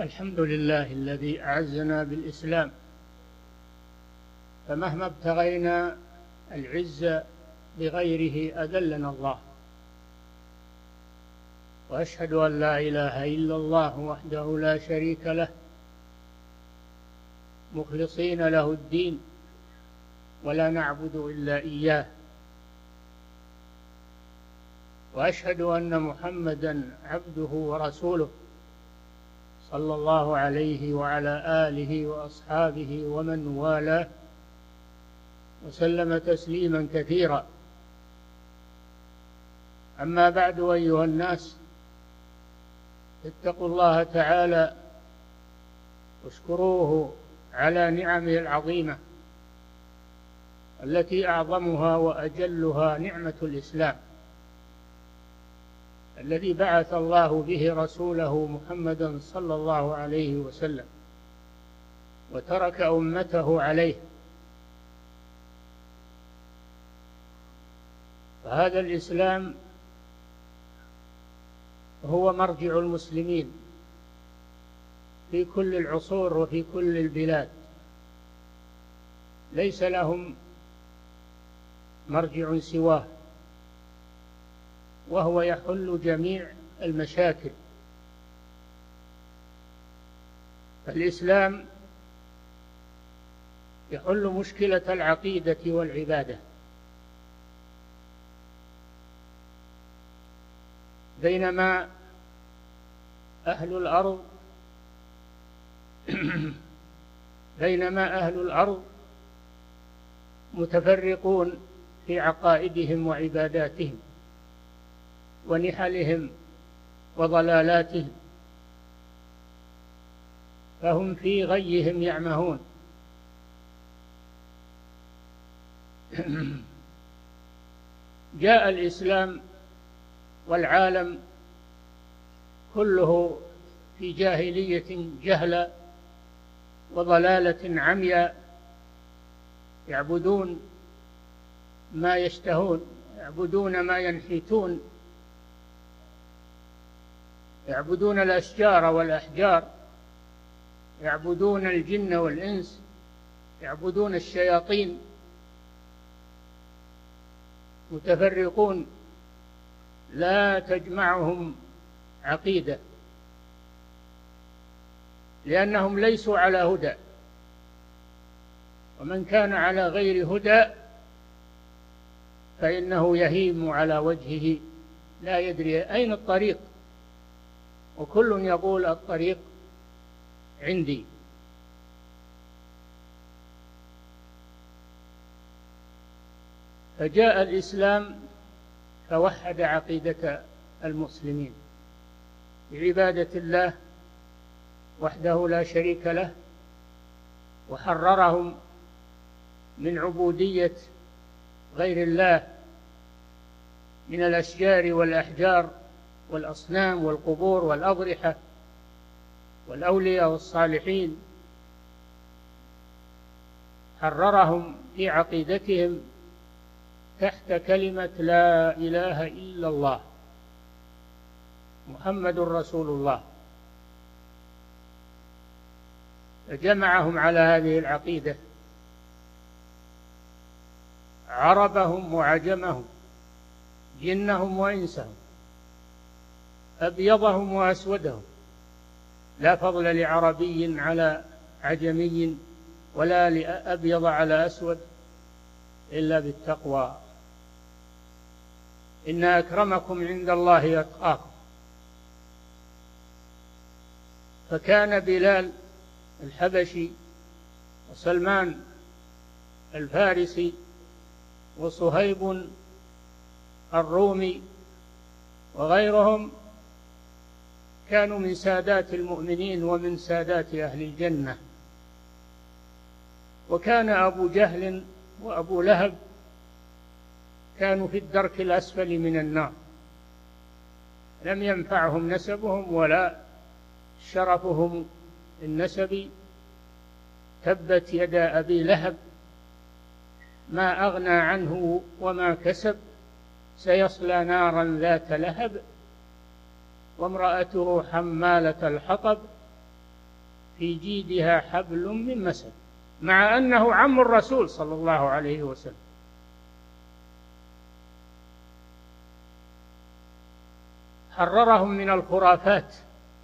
الحمد لله الذي أعزنا بالإسلام، فمهما ابتغينا العز بغيره أذلنا الله. وأشهد أن لا إله إلا الله وحده لا شريك له، مخلصين له الدين ولا نعبد إلا إياه. وأشهد أن محمدًا عبده ورسوله صلى الله عليه وعلى آله وأصحابه ومن والاه وسلم تسليما كثيرا. أما بعد، أيها الناس، اتقوا الله تعالى واشكروه على نعمه العظيمة، التي أعظمها وأجلها نعمة الإسلام، الذي بعث الله به رسوله محمدا صلى الله عليه وسلم وترك أمته عليه. فهذا الإسلام هو مرجع المسلمين في كل العصور وفي كل البلاد، ليس لهم مرجع سواه، وهو يحل جميع المشاكل. فالإسلام يحل مشكلة العقيدة والعبادة بينما أهل الأرض متفرقون في عقائدهم وعباداتهم ونحلهم وضلالاتهم، فهم في غيهم يعمهون. جاء الإسلام والعالم كله في جاهلية جهلة وضلالة عمياء، يعبدون ما يشتهون، يعبدون ما ينحتون، يعبدون الأشجار والأحجار، يعبدون الجن والإنس، يعبدون الشياطين، متفرقون لا تجمعهم عقيدة، لأنهم ليسوا على هدى. ومن كان على غير هدى فإنه يهيم على وجهه لا يدري أين الطريق، وكل يقول الطريق عندي. فجاء الإسلام فوحد عقيدة المسلمين بعبادة الله وحده لا شريك له، وحررهم من عبودية غير الله من الأشجار والأحجار والأصنام والقبور والأضرحة والأولياء والصالحين. حررهم في عقيدتهم تحت كلمة لا إله إلا الله محمد رسول الله، فجمعهم على هذه العقيدة، عربهم وعجمهم، جنهم وإنسهم، أبيضهم وأسودهم، لا فضل لعربي على عجمي ولا لأبيض على أسود إلا بالتقوى، إن أكرمكم عند الله أتقاكم. فكان بلال الحبشي وسلمان الفارسي وصهيب الرومي وغيرهم كانوا من سادات المؤمنين ومن سادات أهل الجنة. وكان أبو جهل وأبو لهب كانوا في الدرك الأسفل من النار، لم ينفعهم نسبهم ولا شرفهم النسبي. تبت يدا أبي لهب ما أغنى عنه وما كسب، سيصلى نارا ذات لهب، وامرأته حمالة الحطب في جيدها حبل من مسد، مع أنه عم الرسول صلى الله عليه وسلم. حررهم من الخرافات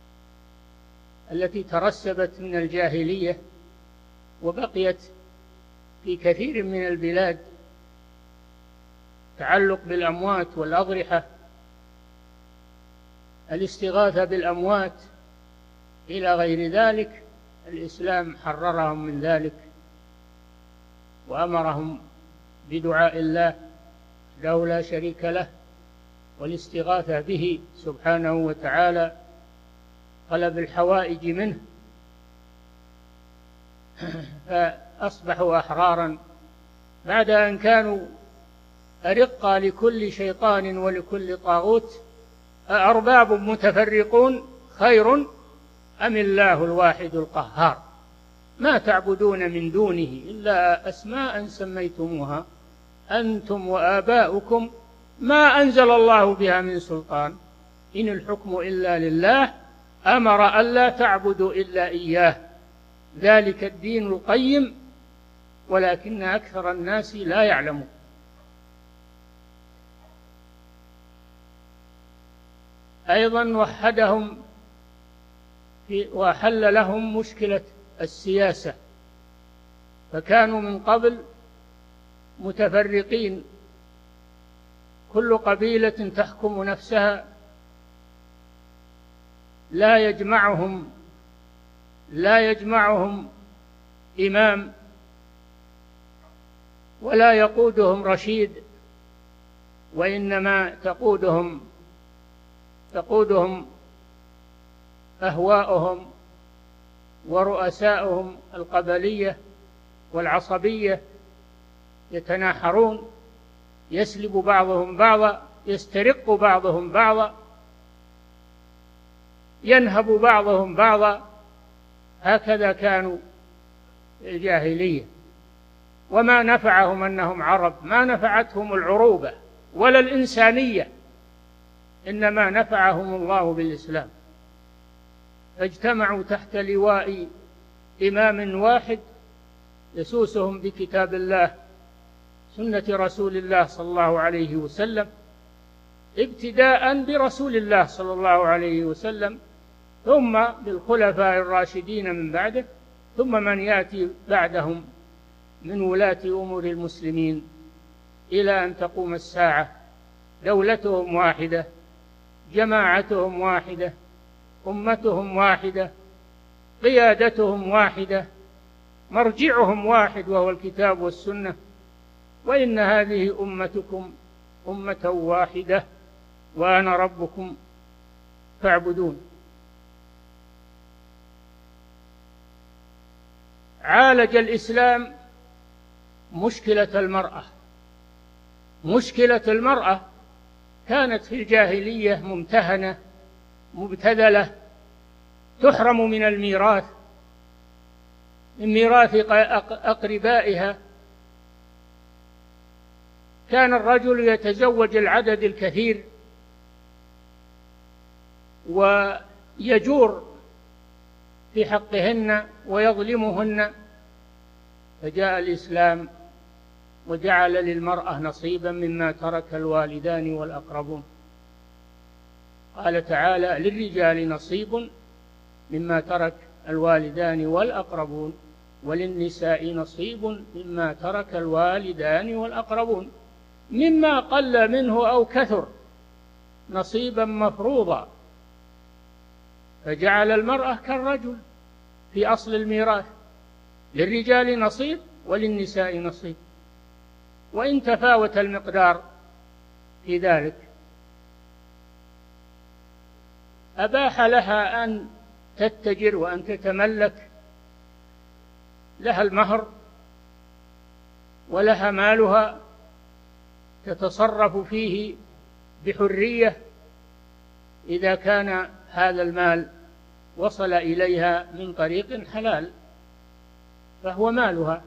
التي ترسبت من الجاهلية وبقيت في كثير من البلاد، تعلق بالأموات والأضرحة، الاستغاثة بالأموات إلى غير ذلك. الإسلام حررهم من ذلك وأمرهم بدعاء الله وحده لا شريك له والاستغاثة به سبحانه وتعالى، طلب الحوائج منه، فأصبحوا أحرارا بعد أن كانوا أرقا لكل شيطان ولكل طاغوت. أأرباب متفرقون خير أم الله الواحد القهار ما تعبدون من دونه إلا أسماء سميتموها أنتم وآباؤكم ما أنزل الله بها من سلطان إن الحكم إلا لله أمر ألا تعبدوا إلا إياه ذلك الدين القيم ولكن أكثر الناس لا يعلمون. أيضا وحدهم وحل لهم مشكلة السياسة، فكانوا من قبل متفرقين، كل قبيلة تحكم نفسها، لا يجمعهم إمام ولا يقودهم رشيد، وإنما تقودهم أهواؤهم ورؤساؤهم القبلية والعصبية، يتناحرون، يسلب بعضهم بعضا، يسترق بعضهم بعضا، ينهب بعضهم بعضا. هكذا كانوا الجاهلية، وما نفعهم أنهم عرب، ما نفعتهم العروبة ولا الإنسانية، إنما نفعهم الله بالإسلام، فاجتمعوا تحت لواء إمام واحد يسوسهم بكتاب الله سنة رسول الله صلى الله عليه وسلم، ابتداء برسول الله صلى الله عليه وسلم، ثم بالخلفاء الراشدين من بعده، ثم من يأتي بعدهم من ولاة أمور المسلمين إلى أن تقوم الساعة. دولتهم واحدة، جماعتهم واحدة، أمتهم واحدة، قيادتهم واحدة، مرجعهم واحد وهو الكتاب والسنة. وإن هذه أمتكم أمة واحدة وأنا ربكم فاعبدون. عالج الإسلام مشكلة المرأة. مشكلة المرأة كانت في الجاهلية ممتهنة مبتذلة، تحرم من الميراث، من ميراث أقربائها. كان الرجل يتزوج العدد الكثير ويجور في حقهن ويظلمهن، فجاء الإسلام وجعل للمرأة نصيبا مما ترك الوالدان والأقربون. قال تعالى: للرجال نصيب مما ترك الوالدان والأقربون وللنساء نصيب مما ترك الوالدان والأقربون مما قل منه أو كثر نصيبا مفروضا. فجعل المرأة كالرجل في أصل الميراث، للرجال نصيب وللنساء نصيب، وإن تفاوت المقدار في ذلك. أباح لها أن تتجر وأن تتملك، لها المهر ولها مالها تتصرف فيه بحرية إذا كان هذا المال وصل إليها من طريق حلال فهو مالها.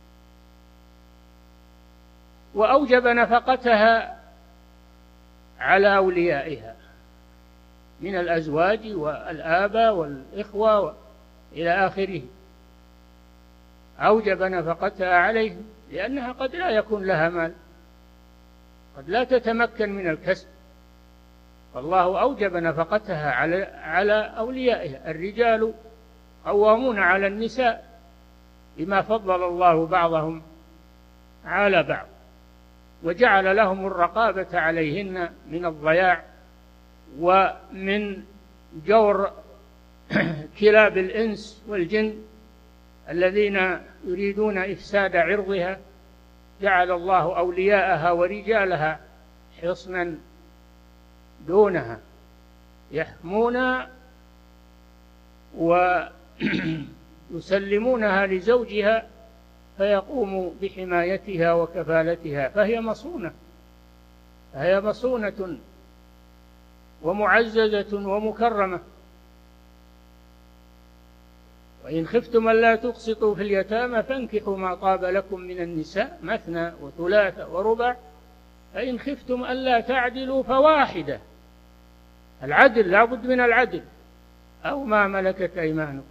وأوجب نفقتها على أوليائها من الأزواج والآباء والإخوة إلى آخره. أوجب نفقتها عليهم لأنها قد لا يكون لها مال، قد لا تتمكن من الكسب، فالله أوجب نفقتها على أوليائها. الرجال قوامون على النساء بما فضل الله بعضهم على بعض، وجعل لهم الرقابة عليهن من الضياع ومن جور كلاب الإنس والجن الذين يريدون إفساد عرضها. جعل الله أولياءها ورجالها حصنا دونها يحمون ويسلمونها لزوجها فيقوم بحمايتها وكفالتها، فهي مصونة ومعززة ومكرمة. وإن خفتم ألا تقسطوا في اليتامى فانكحوا ما طاب لكم من النساء مثنى وثلاث ورباع فإن خفتم ألا تعدلوا فواحدة. العدل لا بد من العدل، أو ما ملكت أيمانكم.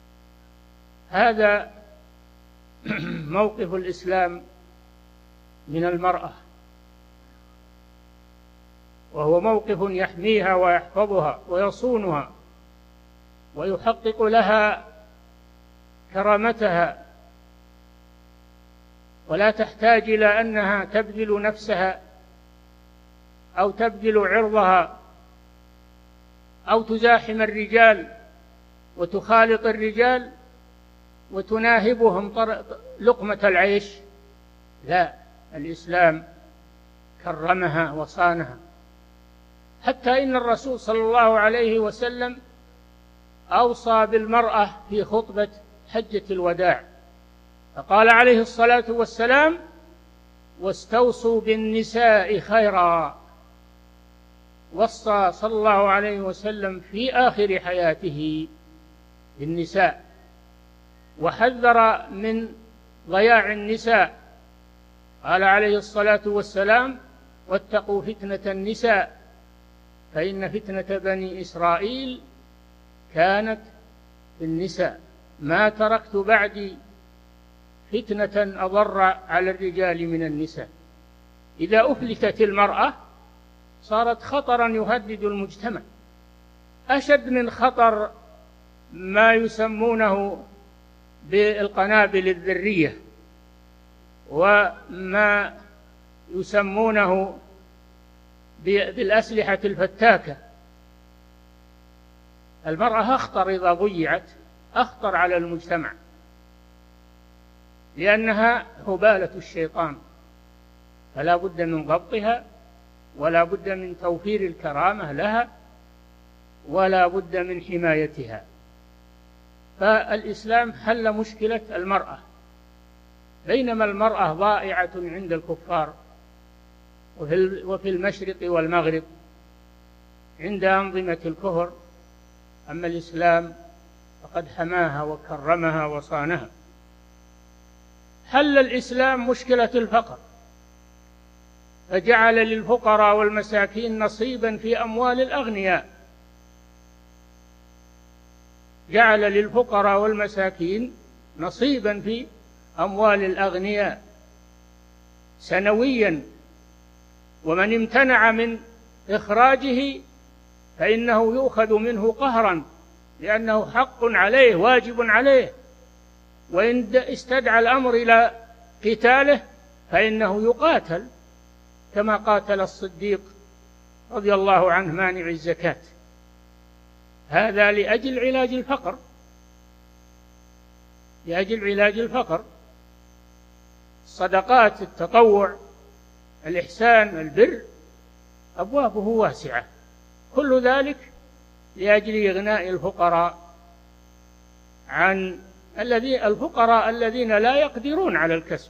هذا موقف الإسلام من المرأة، وهو موقف يحميها ويحفظها ويصونها ويحقق لها كرامتها، ولا تحتاج إلى أنها تبذل نفسها أو تبذل عرضها أو تزاحم الرجال وتخالط الرجال وتناهبهم لقمة العيش. لا، الإسلام كرمها وصانها، حتى إن الرسول صلى الله عليه وسلم أوصى بالمرأة في خطبة حجة الوداع، فقال عليه الصلاة والسلام: واستوصوا بالنساء خيرا. وصى صلى الله عليه وسلم في آخر حياته بالنساء، وحذر من ضياع النساء. قال عليه الصلاة والسلام: واتقوا فتنة النساء فإن فتنة بني إسرائيل كانت في النساء، ما تركت بعدي فتنة أضر على الرجال من النساء. إذا أفلتت المرأة صارت خطرا يهدد المجتمع، أشد من خطر ما يسمونه بالقنابل الذرية وما يسمونه بالأسلحة الفتاكة. المرأة أخطر إذا ضيعت، أخطر على المجتمع، لأنها هبالة الشيطان، فلا بد من ضبطها، ولا بد من توفير الكرامة لها، ولا بد من حمايتها. فالإسلام حل مشكلة المرأة، بينما المرأة ضائعة عند الكفار وفي المشرق والمغرب عند أنظمة الكفر، أما الإسلام فقد حماها وكرمها وصانها. حل الإسلام مشكلة الفقر، فجعل للفقراء والمساكين نصيبا في أموال الأغنياء، جعل للفقراء والمساكين نصيبا في أموال الأغنياء سنويا، ومن امتنع من إخراجه فإنه يؤخذ منه قهرا، لأنه حق عليه واجب عليه، وإن استدعى الأمر إلى قتاله فإنه يقاتل، كما قاتل الصديق رضي الله عنه مانع الزكاة. هذا لأجل علاج الفقر، لأجل علاج الفقر. الصدقات، التطوع، الإحسان، البر، أبوابه واسعة، كل ذلك لأجل إغناء الفقراء عن الفقراء الذين لا يقدرون على الكسب،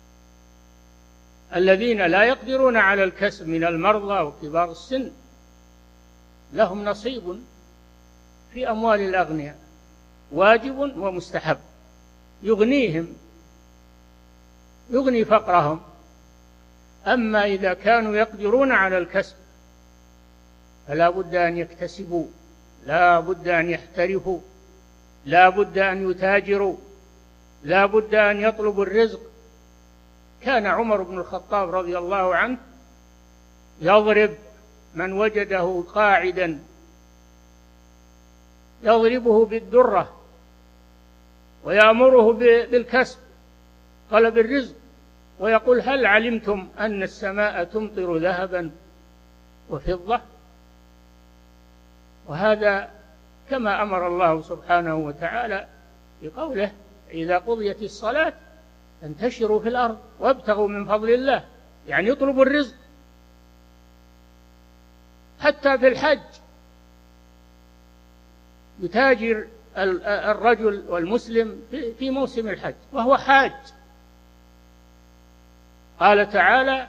الذين لا يقدرون على الكسب من المرضى وكبار السن، لهم نصيب في أموال الأغنياء واجب ومستحب، يغني فقرهم. أما إذا كانوا يقدرون على الكسب فلا بد أن يكتسبوا، لا بد أن يحترفوا، لا بد أن يتاجروا، لا بد أن يطلبوا الرزق. كان عمر بن الخطاب رضي الله عنه يضرب من وجده قاعدا، يضربه بالدرة ويأمره بالكسب طلب الرزق، ويقول: هل علمتم أن السماء تمطر ذهبا وفضة؟ وهذا كما أمر الله سبحانه وتعالى بقوله: إذا قضيت الصلاة فانتشروا في الأرض وابتغوا من فضل الله، يعني اطلبوا الرزق. حتى في الحج يتاجر الرجل والمسلم في موسم الحج وهو حاج. قال تعالى: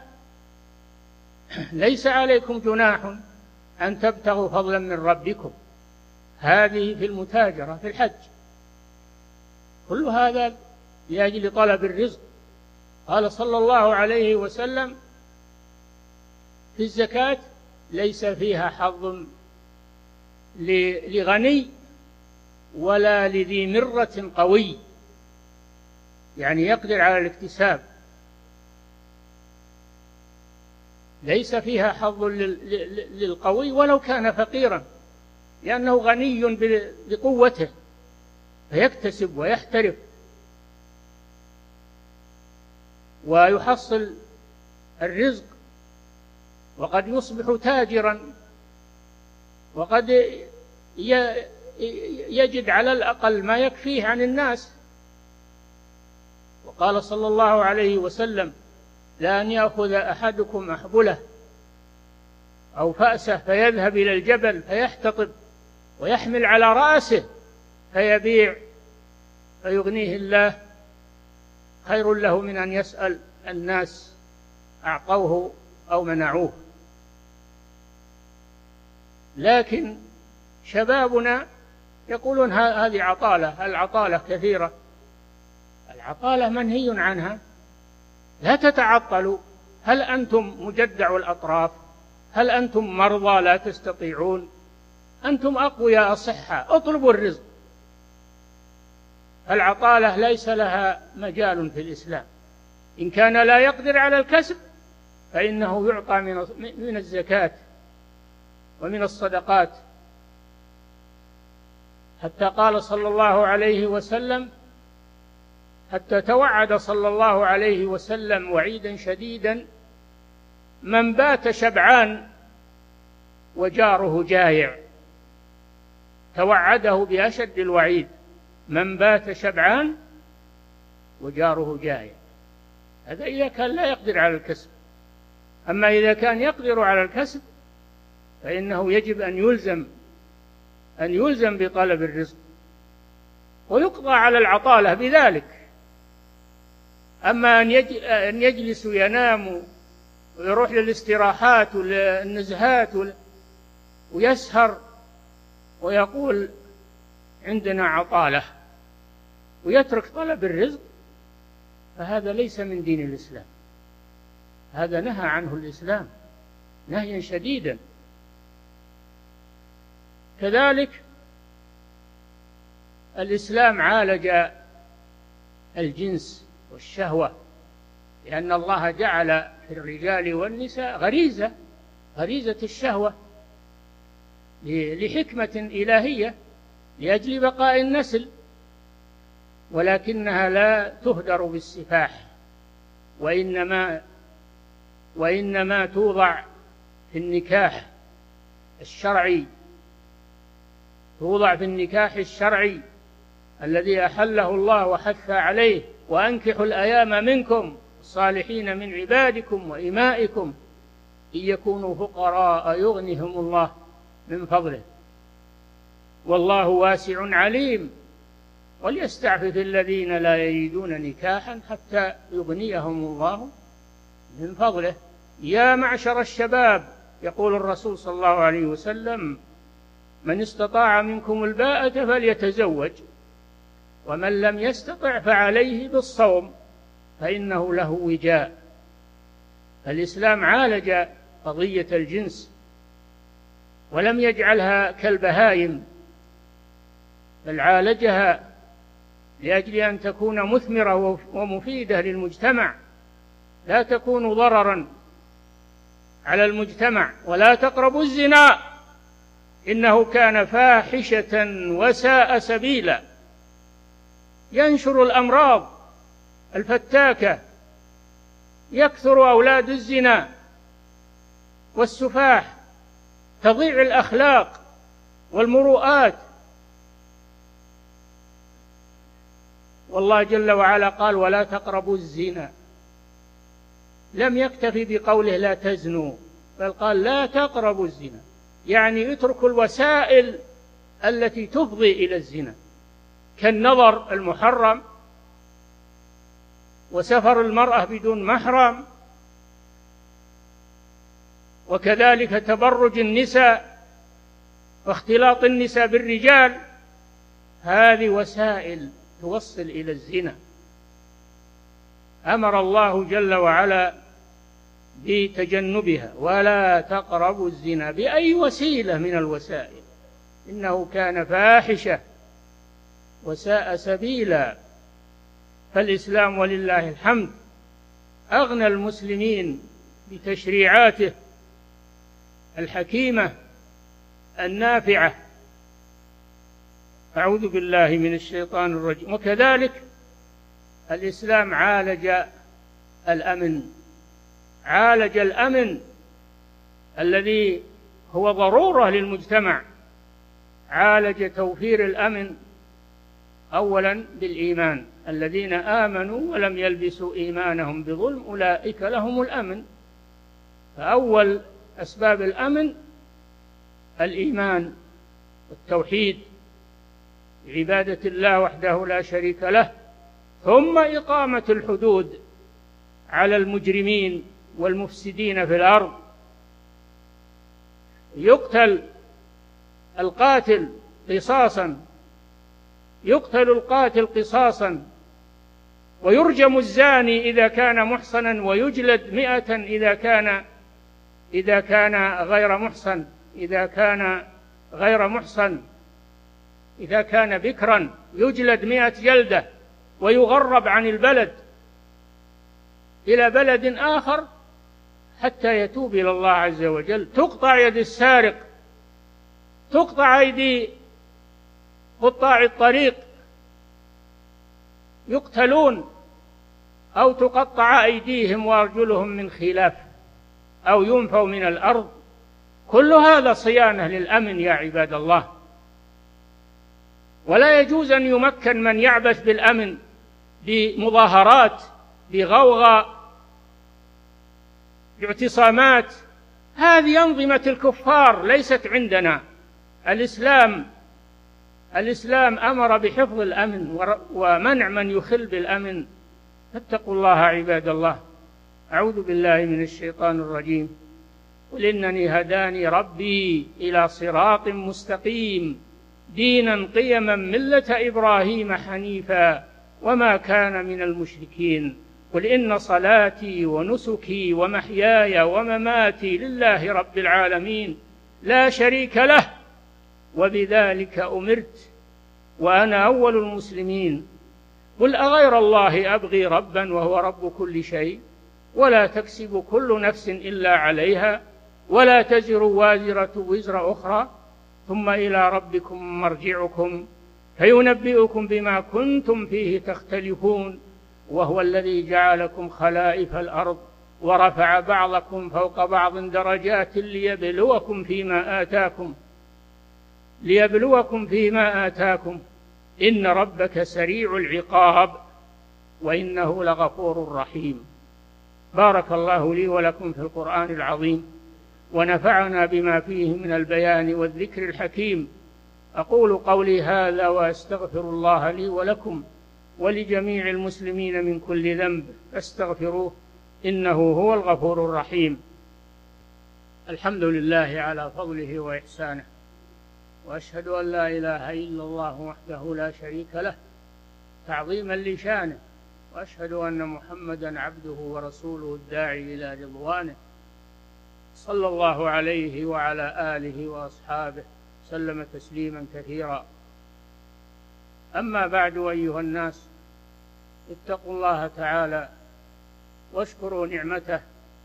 ليس عليكم جناح أن تبتغوا فضلا من ربكم. هذه في المتاجرة في الحج. كل هذا لأجل طلب الرزق. قال صلى الله عليه وسلم في الزكاة: ليس فيها حظ لغني ولا لذي مرة قوي، يعني يقدر على الاكتساب. ليس فيها حظ للقوي ولو كان فقيرا، لأنه غني بقوته فيكتسب ويحترف ويحصل الرزق، وقد يصبح تاجرا، وقد يجد على الأقل ما يكفيه عن الناس. وقال صلى الله عليه وسلم: لأن يأخذ أحدكم أحبله أو فأسه فيذهب إلى الجبل فيحتطب ويحمل على رأسه فيبيع فيغنيه الله، خير له من أن يسأل الناس أعطوه أو منعوه. لكن شبابنا يقولون هذه عطالة، العطالة كثيرة. العطالة منهي عنها، لا تتعطلوا. هل أنتم مجدع الأطراف؟ هل أنتم مرضى لا تستطيعون؟ أنتم أقوياء أصحاء، اطلبوا الرزق. العطالة ليس لها مجال في الإسلام. إن كان لا يقدر على الكسب فإنه يعطى من الزكاة ومن الصدقات. حتى قال صلى الله عليه وسلم، حتى توعد صلى الله عليه وسلم وعيدا شديدا: من بات شبعان وجاره جائع. توعده بأشد الوعيد: من بات شبعان وجاره جائع. هذا إذا كان لا يقدر على الكسب. أما إذا كان يقدر على الكسب فإنه يجب أن يلزم بطلب الرزق ويقضى على العطالة بذلك. أما أن يجلس وينام ويروح للاستراحات والنزهات ويسهر ويقول عندنا عطالة ويترك طلب الرزق، فهذا ليس من دين الإسلام. هذا نهى عنه الإسلام نهيا شديدا. كذلك الإسلام عالج الجنس والشهوة، لأن الله جعل في الرجال والنساء غريزة الشهوة لحكمة إلهية لأجل بقاء النسل، ولكنها لا تهدر بالسفاح، وإنما توضع في النكاح الشرعي، توضع في النكاح الشرعي الذي أحله الله وحث عليه: وأنكحوا الأيام منكم الصالحين من عبادكم وإمائكم إن يكونوا فقراء يغنهم الله من فضله والله واسع عليم وليستعفف الذين لا يجدون نكاحا حتى يغنيهم الله من فضله. يا معشر الشباب، يقول الرسول صلى الله عليه وسلم: من استطاع منكم الباءة فليتزوج، ومن لم يستطع فعليه بالصوم فإنه له وجاء. الإسلام عالج قضية الجنس ولم يجعلها كالبهائم، بل عالجها لأجل أن تكون مثمرة ومفيدة للمجتمع، لا تكون ضررا على المجتمع. ولا تقربوا الزنا إنه كان فاحشة وساء سبيلا. ينشر الأمراض الفتاكة، يكثر أولاد الزنا والسفاح، تضيع الأخلاق والمروءات. والله جل وعلا قال ولا تقربوا الزنا، لم يكتفي بقوله لا تزنوا، بل قال لا تقربوا الزنا، يعني اتركوا الوسائل التي تفضي إلى الزنا كالنظر المحرم وسفر المرأة بدون محرم، وكذلك تبرج النساء واختلاط النساء بالرجال. هذه وسائل توصل إلى الزنا. أمر الله جل وعلا بتجنبها، ولا تقربوا الزنا بأي وسيلة من الوسائل إنه كان فاحشة وساء سبيلا. فالإسلام ولله الحمد أغنى المسلمين بتشريعاته الحكيمة النافعة. أعوذ بالله من الشيطان الرجيم. وكذلك الإسلام عالج الأمن الذي هو ضرورة للمجتمع، عالج توفير الأمن أولا بالإيمان، الذين آمنوا ولم يلبسوا إيمانهم بظلم أولئك لهم الأمن. فأول أسباب الأمن الإيمان والتوحيد، عبادة الله وحده لا شريك له، ثم إقامة الحدود على المجرمين والمفسدين في الأرض. يقتل القاتل قصاصا، ويرجم الزاني إذا كان محصنا، ويجلد 100 إذا كان غير محصن، إذا كان بكرا يجلد 100 جلدة، ويغرب عن البلد إلى بلد آخر حتى يتوب إلى الله عز وجل. تقطع يد السارق، تقطع أيدي قطاع الطريق، يقتلون أو تقطع أيديهم وأرجلهم من خلاف أو ينفوا من الأرض. كل هذا صيانة للأمن يا عباد الله. ولا يجوز أن يمكن من يعبث بالأمن بمظاهرات، بغوغاء، باعتصامات. هذه أنظمة الكفار ليست عندنا. الإسلام أمر بحفظ الأمن ومنع من يخل بالأمن. فاتقوا الله عباد الله. أعوذ بالله من الشيطان الرجيم. قل إنني هداني ربي إلى صراط مستقيم دينا قيما ملة إبراهيم حنيفا وما كان من المشركين. قل إن صلاتي ونسكي ومحياي ومماتي لله رب العالمين لا شريك له وبذلك أمرت وأنا أول المسلمين. قل أغير الله أبغي ربا وهو رب كل شيء ولا تكسب كل نفس إلا عليها ولا تزر وازرة وزر أخرى ثم إلى ربكم مرجعكم فينبئكم بما كنتم فيه تختلفون وهو الذي جعلكم خلائف الأرض ورفع بعضكم فوق بعض درجات ليبلوكم فيما آتاكم إن ربك سريع العقاب وإنه لغفور رحيم. بارك الله لي ولكم في القرآن العظيم ونفعنا بما فيه من البيان والذكر الحكيم. أقول قولي هذا وأستغفر الله لي ولكم ولجميع المسلمين من كل ذنب فاستغفروه إنه هو الغفور الرحيم. الحمد لله على فضله وإحسانه، وأشهد أن لا إله إلا الله وحده لا شريك له تعظيما لشانه، وأشهد أن محمدا عبده ورسوله الداعي إلى رضوانه صلى الله عليه وعلى آله وأصحابه سلم تسليما كثيرا. أما بعد أيها الناس، اتقوا الله تعالى واشكروا نعمته،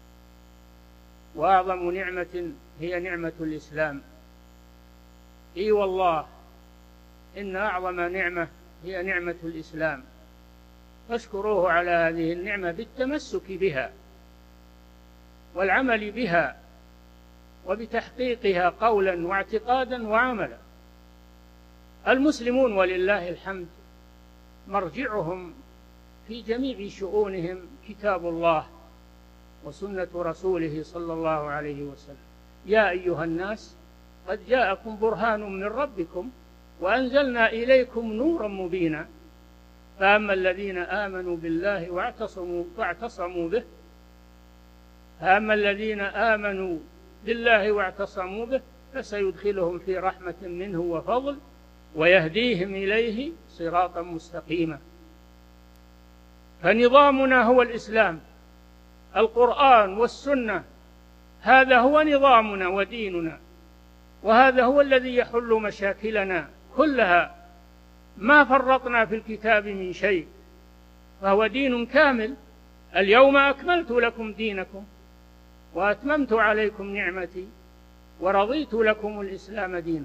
وأعظم نعمة هي نعمة الإسلام. إي والله إن أعظم نعمة هي نعمة الإسلام، فاشكروه على هذه النعمة بالتمسك بها والعمل بها وبتحقيقها قولا واعتقادا وعملا. المسلمون ولله الحمد مرجعهم في جميع شؤونهم كتاب الله وسنة رسوله صلى الله عليه وسلم. يا أيها الناس قد جاءكم برهان من ربكم وأنزلنا إليكم نورا مبينا، فأما الذين آمنوا بالله واعتصموا به فسيدخلهم في رحمة منه وفضل ويهديهم إليه صراطا مستقيما. فنظامنا هو الإسلام، القرآن والسنة، هذا هو نظامنا وديننا، وهذا هو الذي يحل مشاكلنا كلها، ما فرطنا في الكتاب من شيء، فهو دين كامل. اليوم أكملت لكم دينكم وأتممت عليكم نعمتي ورضيت لكم الإسلام دينا.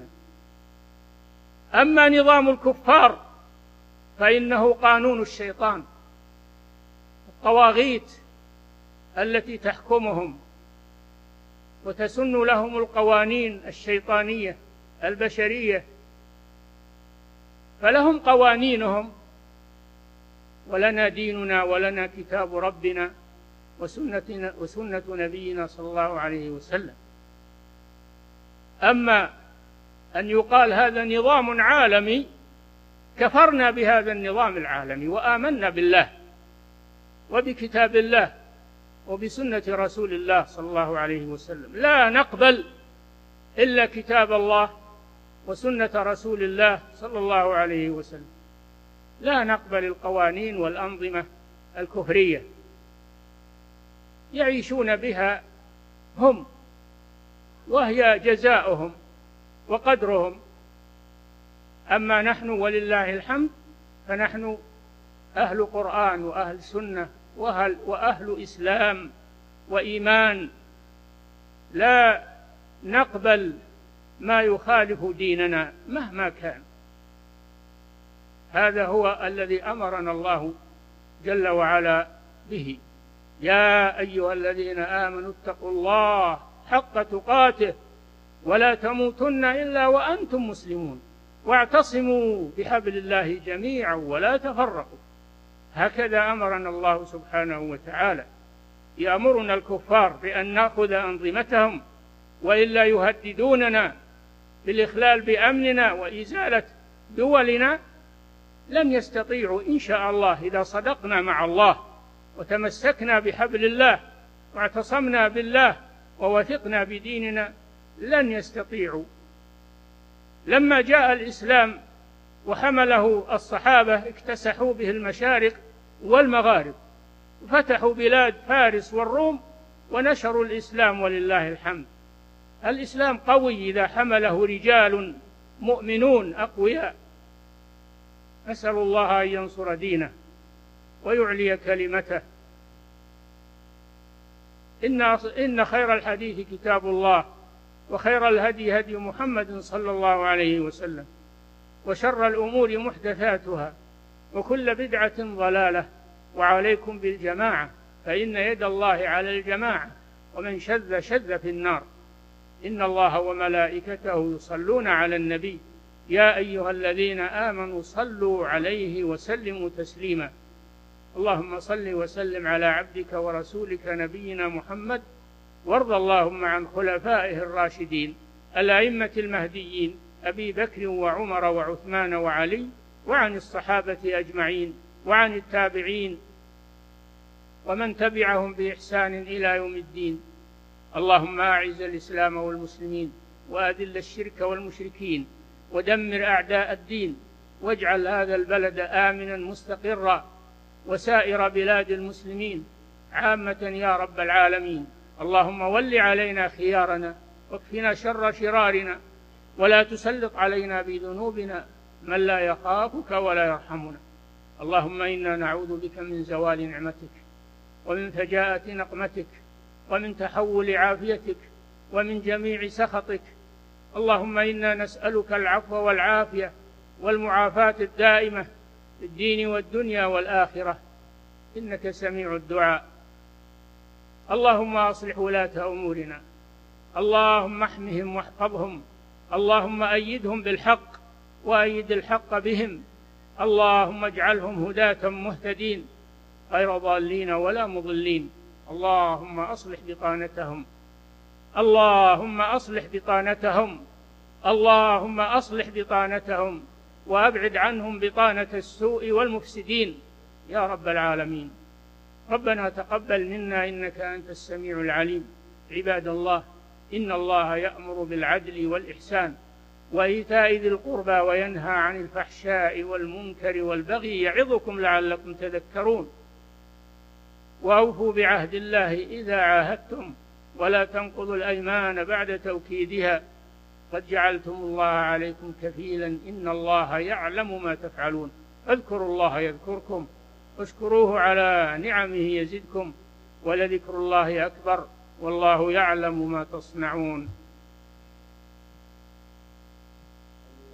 أما نظام الكفار فإنه قانون الشيطان، الطواغيت التي تحكمهم وتسن لهم القوانين الشيطانية البشرية، فلهم قوانينهم ولنا ديننا ولنا كتاب ربنا وسنة نبينا صلى الله عليه وسلم. أما أن يقال هذا نظام عالمي، كفرنا بهذا النظام العالمي وآمنا بالله وبكتاب الله وبسنة رسول الله صلى الله عليه وسلم. لا نقبل إلا كتاب الله وسنة رسول الله صلى الله عليه وسلم، لا نقبل القوانين والأنظمة الكفرية يعيشون بها هم، وهي جزاؤهم وقدرهم. أما نحن ولله الحمد فنحن أهل قرآن وأهل سنة وأهل إسلام وإيمان، لا نقبل ما يخالف ديننا مهما كان. هذا هو الذي أمرنا الله جل وعلا به. يا أيها الذين آمنوا اتقوا الله حق تقاته ولا تموتن إلا وأنتم مسلمون واعتصموا بحبل الله جميعا ولا تفرقوا. هكذا أمرنا الله سبحانه وتعالى. يأمرنا الكفار بأن نأخذ أنظمتهم وإلا يهددوننا بالإخلال بأمننا وإزالة دولنا. لن يستطيعوا إن شاء الله إذا صدقنا مع الله وتمسكنا بحبل الله واعتصمنا بالله ووثقنا بديننا، لن يستطيعوا. لما جاء الإسلام وحمله الصحابة اكتسحوا به المشارق والمغارب، فتحوا بلاد فارس والروم ونشروا الإسلام ولله الحمد. الإسلام قوي إذا حمله رجال مؤمنون أقوياء. أسأل الله أن ينصر دينه ويعلي كلمته. إن خير الحديث كتاب الله وخير الهدي هدي محمد صلى الله عليه وسلم وشر الأمور محدثاتها وكل بدعة ضلالة وعليكم بالجماعة فإن يد الله على الجماعة ومن شذ شذ في النار. إن الله وملائكته يصلون على النبي يا أيها الذين آمنوا صلوا عليه وسلموا تسليما. اللهم صل وسلم على عبدك ورسولك نبينا محمد، وارض اللهم عن خلفائه الراشدين الأئمة المهديين أبي بكر وعمر وعثمان وعلي، وعن الصحابة أجمعين، وعن التابعين ومن تبعهم بإحسان إلى يوم الدين. اللهم أعز الإسلام والمسلمين وأذل الشرك والمشركين ودمر أعداء الدين، واجعل هذا البلد آمنا مستقرا وسائر بلاد المسلمين عامة يا رب العالمين. اللهم ول علينا خيارنا واكفنا شر شرارنا، ولا تسلط علينا بذنوبنا من لا يخافك ولا يرحمنا. اللهم إنا نعوذ بك من زوال نعمتك ومن فجاءة نقمتك ومن تحول عافيتك ومن جميع سخطك. اللهم إنا نسألك العفو والعافية والمعافاة الدائمة في الدين والدنيا والآخرة، إنك سميع الدعاء. اللهم أصلح ولاة أمورنا، اللهم احمهم واحفظهم، اللهم أيدهم بالحق وأيد الحق بهم، اللهم اجعلهم هداة مهتدين غير ضالين ولا مضلين. اللهم أصلح بطانتهم، اللهم أصلح بطانتهم، اللهم أصلح بطانتهم، وأبعد عنهم بطانة السوء والمفسدين يا رب العالمين. ربنا تقبل منا إنك أنت السميع العليم. عباد الله، إن الله يأمر بالعدل والإحسان وإيتاء ذي القربى وينهى عن الفحشاء والمنكر والبغي يعظكم لعلكم تذكرون. وأوفوا بعهد الله إذا عاهدتم ولا تنقضوا الأيمان بعد توكيدها، قد جعلتم الله عليكم كفيلا إن الله يعلم ما تفعلون. اذكروا الله يذكركم واشكروه على نعمه يزدكم ولذكر الله أكبر والله يعلم ما تصنعون.